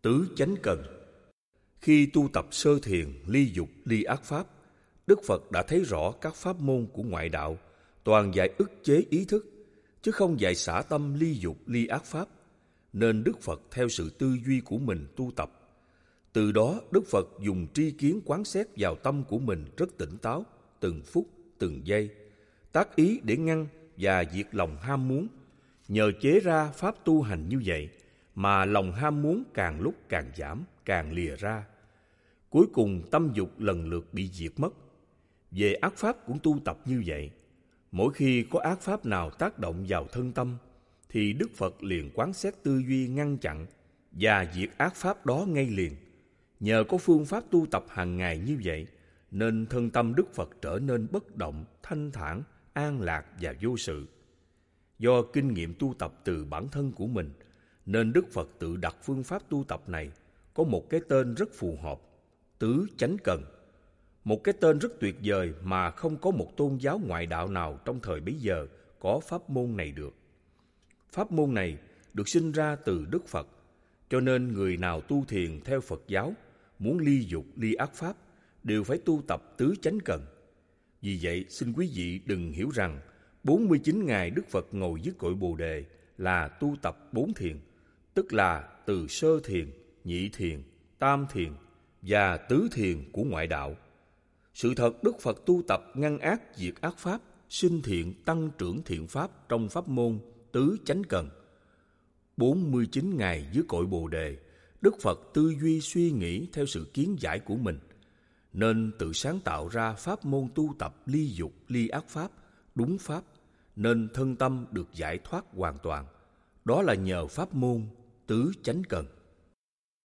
Tứ chánh cần. Khi tu tập sơ thiền, ly dục, ly ác pháp, Đức Phật đã thấy rõ các pháp môn của ngoại đạo toàn dạy ức chế ý thức, chứ không dạy xả tâm ly dục, ly ác pháp. Nên Đức Phật theo sự tư duy của mình tu tập. Từ đó Đức Phật dùng tri kiến quán xét vào tâm của mình rất tỉnh táo, từng phút, từng giây, tác ý để ngăn và diệt lòng ham muốn. Nhờ chế ra pháp tu hành như vậy mà lòng ham muốn càng lúc càng giảm, càng lìa ra. Cuối cùng tâm dục lần lượt bị diệt mất. Về ác pháp cũng tu tập như vậy. Mỗi khi có ác pháp nào tác động vào thân tâm, thì Đức Phật liền quán xét tư duy ngăn chặn và diệt ác pháp đó ngay liền. Nhờ có phương pháp tu tập hàng ngày như vậy, nên thân tâm Đức Phật trở nên bất động, thanh thản, an lạc và vô sự. Do kinh nghiệm tu tập từ bản thân của mình, nên Đức Phật tự đặt phương pháp tu tập này có một cái tên rất phù hợp, tứ chánh cần. Một cái tên rất tuyệt vời mà không có một tôn giáo ngoại đạo nào trong thời bấy giờ có pháp môn này được. Pháp môn này được sinh ra từ Đức Phật, cho nên người nào tu thiền theo Phật giáo, muốn ly dục, ly ác pháp, đều phải tu tập tứ chánh cần. Vì vậy, xin quý vị đừng hiểu rằng 49 ngày Đức Phật ngồi dưới cội Bồ Đề là tu tập 4 thiền, tức là từ sơ thiền, nhị thiền, tam thiền và tứ thiền của ngoại đạo. Sự thật Đức Phật tu tập ngăn ác diệt ác pháp, sinh thiện tăng trưởng thiện pháp trong pháp môn tứ chánh cần. 49 ngày dưới cội Bồ Đề, Đức Phật tư duy suy nghĩ theo sự kiến giải của mình, nên tự sáng tạo ra pháp môn tu tập ly dục, ly ác pháp, đúng pháp, nên thân tâm được giải thoát hoàn toàn. Đó là nhờ pháp môn tứ chánh cần.